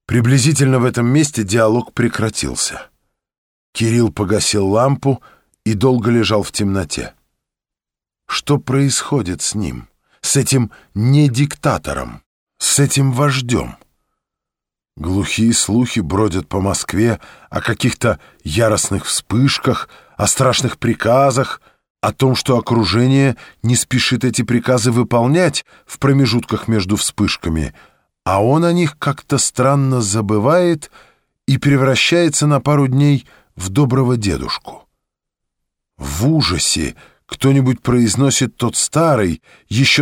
Приблизительно в этом месте диалог прекратился. Кирилл погасил лампу и долго лежал в темноте. Что происходит с ним, с этим не диктатором, с этим вождем? Глухие слухи бродят по Москве о каких-то яростных вспышках, о страшных приказах, о том, что окружение не спешит эти приказы выполнять в промежутках между вспышками, а он о них как-то странно забывает и превращается на пару дней в доброго дедушку. В ужасе кто-нибудь произносит тот старый, еще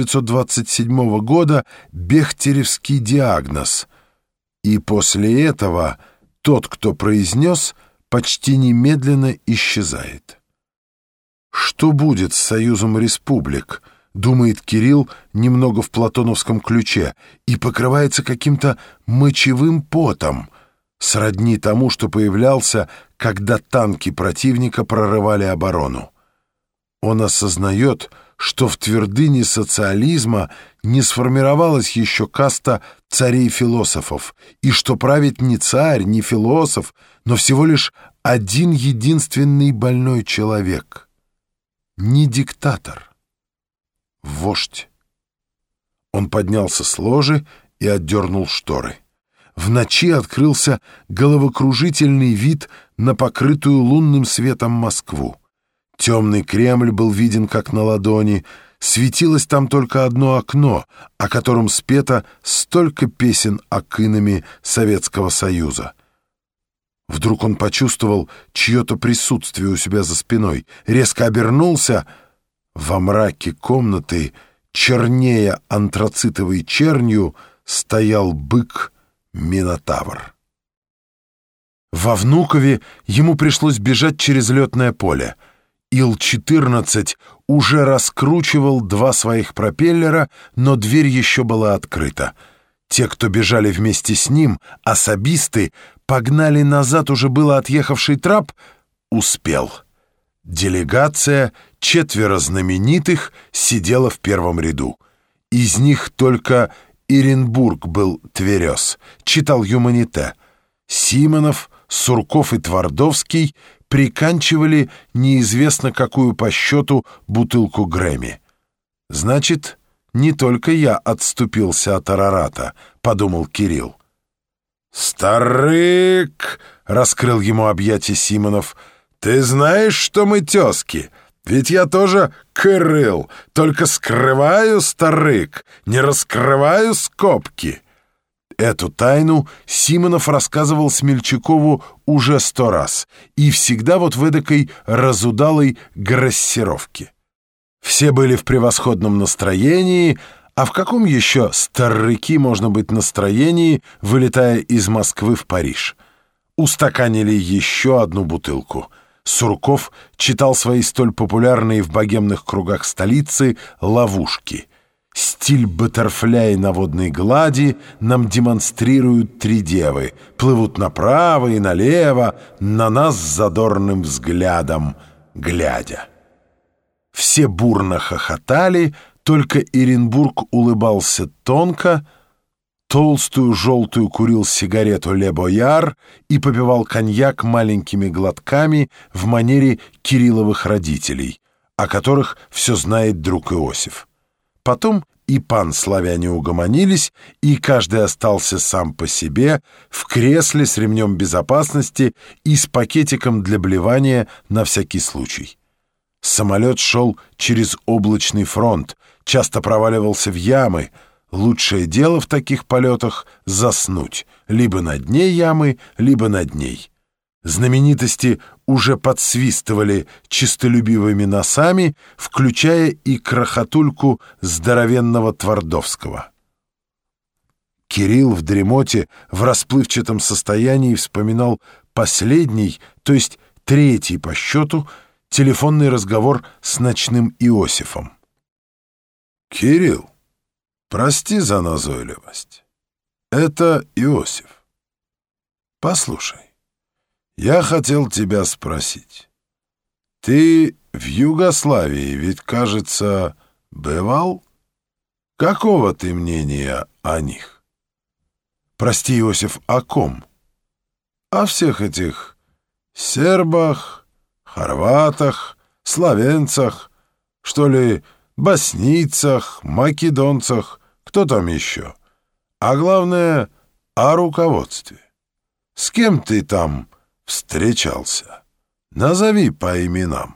1927 года, бехтеревский диагноз, и после этого тот, кто произнес, почти немедленно исчезает. Что будет с Союзом Республик, думает Кирилл немного в платоновском ключе и покрывается каким-то мочевым потом, сродни тому, что появлялся, когда танки противника прорывали оборону. Он осознает, что в твердыне социализма не сформировалась еще каста царей-философов, и что правит не царь, не философ, но всего лишь один единственный больной человек. Не диктатор. Вождь. Он поднялся с ложи и отдернул шторы. В ночи открылся головокружительный вид на покрытую лунным светом Москву. Темный Кремль был виден как на ладони, светилось там только одно окно, о котором спето столько песен акинами Советского Союза. Вдруг он почувствовал чье-то присутствие у себя за спиной, резко обернулся. Во мраке комнаты, чернея антрацитовой чернью, стоял бык-минотавр. Во Внукове ему пришлось бежать через летное поле. Ил-14 уже раскручивал два своих пропеллера, но дверь еще была открыта. Те, кто бежали вместе с ним, особисты, погнали назад уже было отъехавший трап, успел. Делегация, 4 знаменитых, сидела в первом ряду. Из них только Иренбург был тверез, читал «Юманите». Симонов, Сурков и Твардовский приканчивали неизвестно какую по счету бутылку Грэмми. «Значит, не только я отступился от Арарата», — подумал Кирилл. «Старык!» — раскрыл ему объятия Симонов. «Ты знаешь, что мы тезки? Ведь я тоже кырыл, только скрываю, старык, не раскрываю скобки». Эту тайну Симонов рассказывал Смельчакову уже 100 раз, и всегда вот в эдакой разудалой грассировке. Все были в превосходном настроении, а в каком еще старыки можно быть настроении, вылетая из Москвы в Париж? Устаканили еще одну бутылку. Сурков читал свои столь популярные в богемных кругах столицы «Ловушки». Стиль баттерфляя на водной глади нам демонстрируют 3 девы, плывут направо и налево, на нас с задорным взглядом глядя. Все бурно хохотали, только Иренбург улыбался тонко, толстую желтую курил сигарету «Ле Бояр» и попивал коньяк маленькими глотками в манере Кирилловых родителей, о которых все знает друг Иосиф. Потом и пан славяне угомонились, и каждый остался сам по себе, в кресле с ремнем безопасности и с пакетиком для блевания на всякий случай. Самолет шел через облачный фронт, часто проваливался в ямы. Лучшее дело в таких полетах — заснуть, либо на дне ямы, либо над ней. Знаменитости уже подсвистывали чистолюбивыми носами, включая и крохотульку здоровенного Твардовского. Кирилл в дремоте в расплывчатом состоянии вспоминал последний, то есть 3-й по счету, телефонный разговор с ночным Иосифом. «Кирилл, прости за назойливость. Это Иосиф. Послушай. Я хотел тебя спросить. Ты в Югославии ведь, кажется, бывал? Какого ты мнения о них?» Прости, Иосиф, о ком? О всех этих сербах, хорватах, словенцах, что ли, боснийцах, македонцах, кто там еще? А главное, о руководстве. С кем ты там встречался? Назови по именам.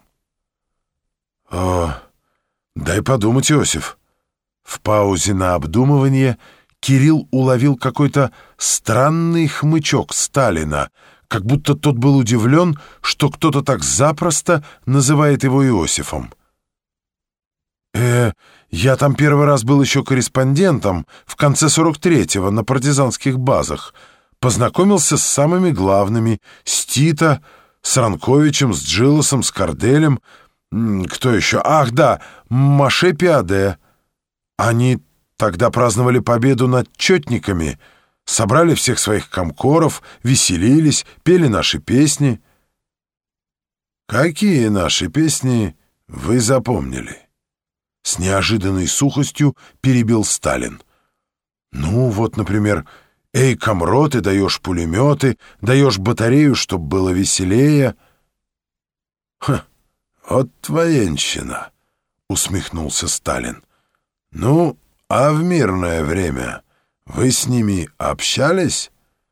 О, дай подумать, Иосиф. В паузе на обдумывание Кирилл уловил какой-то странный хмычок Сталина, как будто тот был удивлен, что кто-то так запросто называет его Иосифом. Я там первый раз был еще корреспондентом в конце 43-го на партизанских базах. Познакомился с самыми главными, с Тито, с Ранковичем, с Джилосом, с Корделем. Кто еще? Ах, да, Моше Пиаде. Они тогда праздновали победу над четниками, собрали всех своих комкоров, веселились, пели наши песни. Какие наши песни вы запомнили? С неожиданной сухостью перебил Сталин. Ну, вот, например, «Эй, комрод, ты даешь пулеметы, даешь батарею, чтоб было веселее». «Ха, вот военщина», — усмехнулся Сталин. «Ну, а в мирное время вы с ними общались?»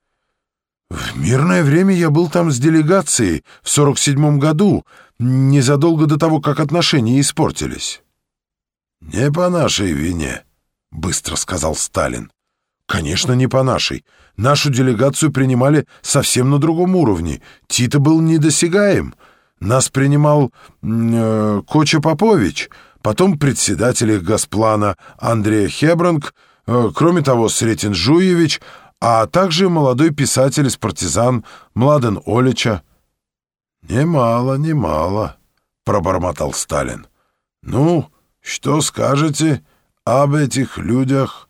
«В мирное время я был там с делегацией в 47-м году, незадолго до того, как отношения испортились». «Не по нашей вине», — быстро сказал Сталин. «Конечно, не по нашей. Нашу делегацию принимали совсем на другом уровне. Тито был недосягаем. Нас принимал Коча Попович, потом председатель их Госплана Андрея Хебранг, кроме того, Сретен Жуевич, а также молодой писатель из партизан Младен Олича». «Немало, немало», — пробормотал Сталин. «Ну, что скажете об этих людях?»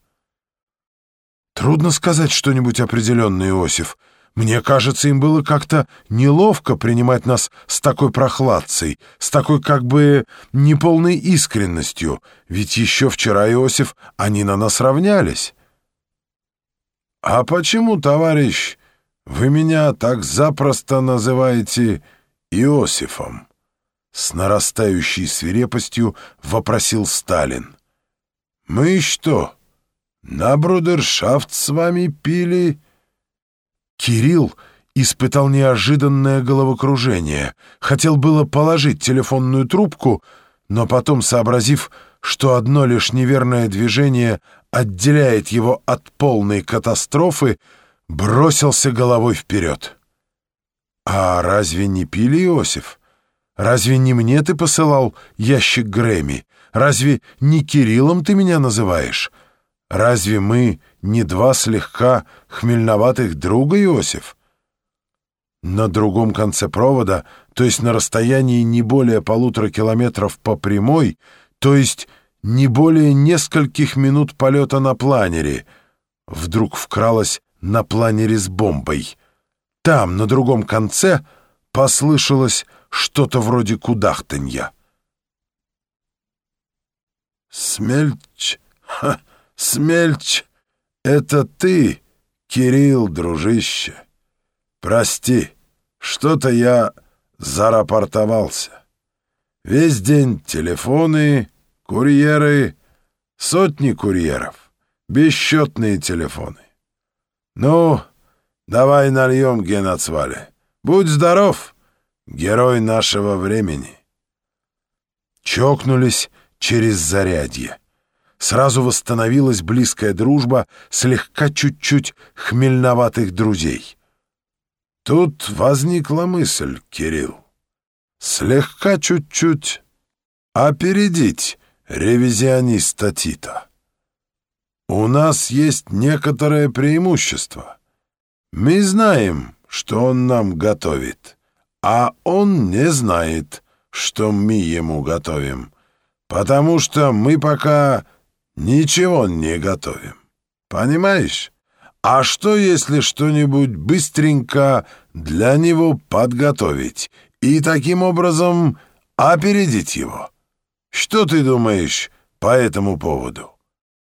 «Трудно сказать что-нибудь определенное, Иосиф. Мне кажется, им было как-то неловко принимать нас с такой прохладцей, с такой как бы неполной искренностью, ведь еще вчера, Иосиф, они на нас равнялись». «А почему, товарищ, вы меня так запросто называете Иосифом?» С нарастающей свирепостью вопросил Сталин. «Мы что, на брудершафт с вами пили?» Кирилл испытал неожиданное головокружение. Хотел было положить телефонную трубку, но потом, сообразив, что одно лишь неверное движение отделяет его от полной катастрофы, бросился головой вперед. «А разве не пили, Иосиф? Разве не мне ты посылал ящик Грэмми? Разве не Кириллом ты меня называешь? Разве мы не два слегка хмельноватых друга, Иосиф?» На другом конце провода, то есть на расстоянии не более 1,5 километров по прямой, то есть не более нескольких минут полета на планере, вдруг вкралась на планере с бомбой. Там, на другом конце, послышалось что-то вроде кудахтанья. «Смельч, ха, Смельч, это ты, Кирилл, дружище? Прости, что-то я зарапортовался. Весь день телефоны, курьеры, сотни курьеров, бесчетные телефоны. Ну, давай нальем, Генацвале. Будь здоров, герой нашего времени». Чокнулись через зарядье. Сразу восстановилась близкая дружба слегка чуть-чуть хмельноватых друзей. Тут возникла мысль, Кирилл, слегка чуть-чуть опередить ревизиониста Тита. У нас есть некоторое преимущество. Мы знаем, что он нам готовит, а он не знает, что мы ему готовим, потому что мы пока ничего не готовим. Понимаешь? А что, если что-нибудь быстренько для него подготовить и таким образом опередить его? Что ты думаешь по этому поводу?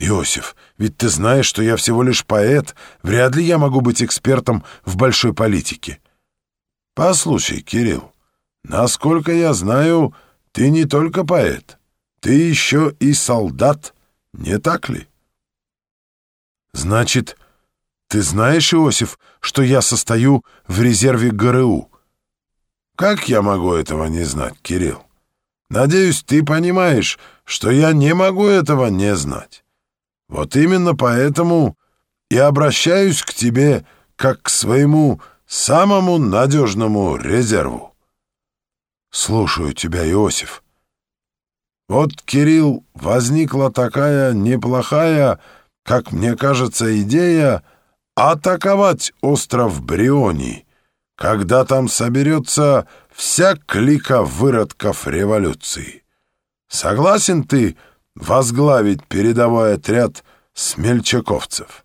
Иосиф, ведь ты знаешь, что я всего лишь поэт. Вряд ли я могу быть экспертом в большой политике. Послушай, Кирилл, насколько я знаю, ты не только поэт. Ты еще и солдат, не так ли? Значит, ты знаешь, Иосиф, что я состою в резерве ГРУ? Как я могу этого не знать, Кирилл? Надеюсь, ты понимаешь, что я не могу этого не знать. Вот именно поэтому и обращаюсь к тебе как к своему самому надежному резерву. Слушаю тебя, Иосиф. Вот, Кирилл, возникла такая неплохая, как мне кажется, идея атаковать остров Брионий, когда там соберется вся клика выродков революции. Согласен ты возглавить передовой отряд смельчаковцев?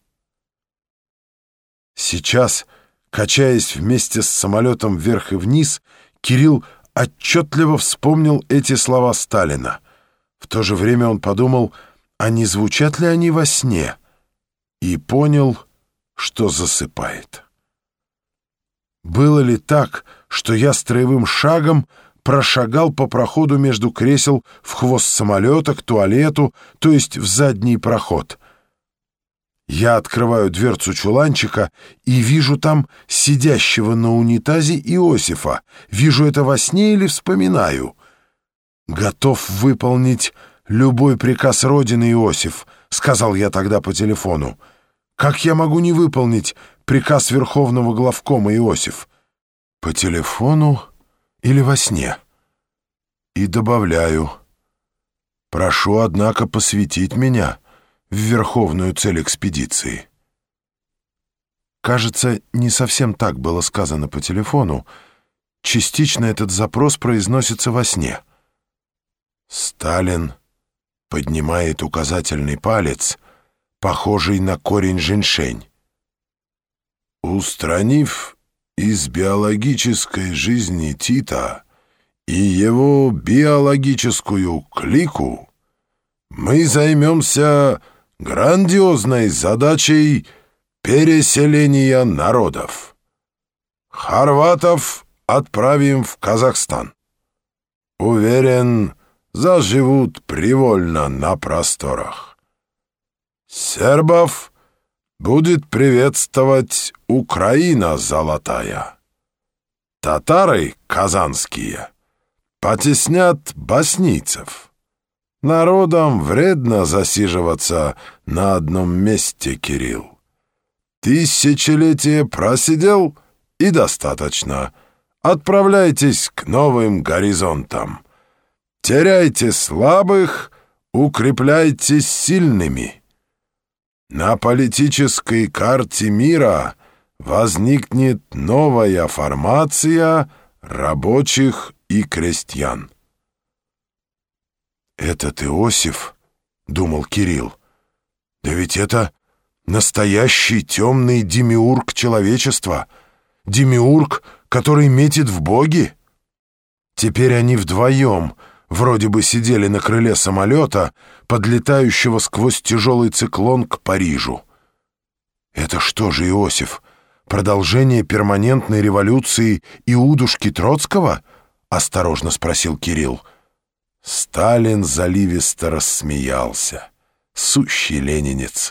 Сейчас, качаясь вместе с самолетом вверх и вниз, Кирилл отчетливо вспомнил эти слова Сталина. В то же время он подумал, а не звучат ли они во сне, и понял, что засыпает. Было ли так, что я строевым шагом прошагал по проходу между кресел в хвост самолета к туалету, то есть в задний проход? Я открываю дверцу чуланчика и вижу там сидящего на унитазе Иосифа. Вижу это во сне или вспоминаю? «Готов выполнить любой приказ Родины, Иосиф», — сказал я тогда по телефону. «Как я могу не выполнить приказ Верховного главкома, Иосиф? По телефону или во сне?» И добавляю: «Прошу, однако, посвятить меня в верховную цель экспедиции». Кажется, не совсем так было сказано по телефону. Частично этот запрос произносится во сне. Сталин поднимает указательный палец, похожий на корень женьшень. Устранив из биологической жизни Тита и его биологическую клику, мы займемся грандиозной задачей переселения народов. Хорватов отправим в Казахстан. Уверен, заживут привольно на просторах. Сербов будет приветствовать Украина золотая. Татары казанские потеснят боснийцев. Народам вредно засиживаться на одном месте, Кирилл. Тысячелетие просидел, и достаточно. Отправляйтесь к новым горизонтам. Теряйте слабых, укрепляйтесь сильными. На политической карте мира возникнет новая формация рабочих и крестьян. «Этот Иосиф, — думал Кирилл, — да ведь это настоящий темный демиург человечества, демиург, который метит в боги». Теперь они вдвоем вроде бы сидели на крыле самолета, подлетающего сквозь тяжелый циклон к Парижу. «Это что же, Иосиф, продолжение перманентной революции Иудушки Троцкого?» — осторожно спросил Кирилл. Сталин заливисто рассмеялся. Сущий ленинец.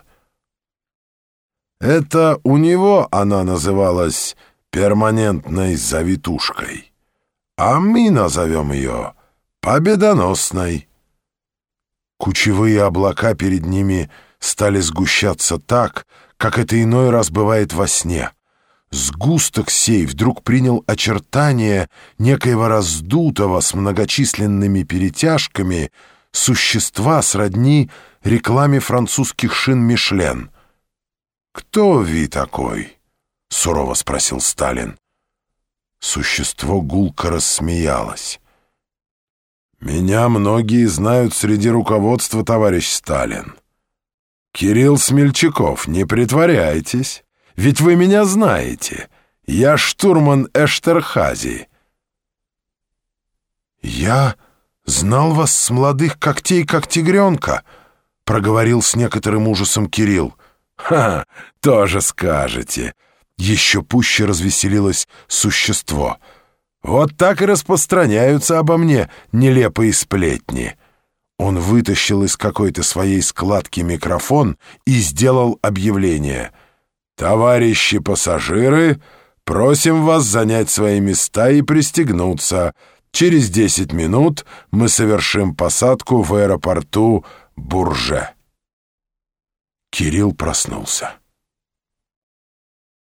Это у него она называлась перманентной завитушкой, а мы назовем ее победоносной. Кучевые облака перед ними стали сгущаться так, как это иной раз бывает во сне. Сгусток сей вдруг принял очертания некоего раздутого с многочисленными перетяжками существа сродни рекламе французских шин «Мишлен». «Кто вы такой?» — сурово спросил Сталин. Существо гулко рассмеялось. «Меня многие знают среди руководства, товарищ Сталин. Кирилл Смельчаков, не притворяйтесь, ведь вы меня знаете. Я штурман Эштерхази». «Я знал вас с молодых когтей, как тигренка», проговорил с некоторым ужасом Кирилл. «Ха, тоже скажете!» Еще пуще развеселилось существо. «Вот так и распространяются обо мне нелепые сплетни». Он вытащил из какой-то своей складки микрофон и сделал объявление. «Товарищи пассажиры, просим вас занять свои места и пристегнуться. Через 10 минут мы совершим посадку в аэропорту Бурже». Кирилл проснулся.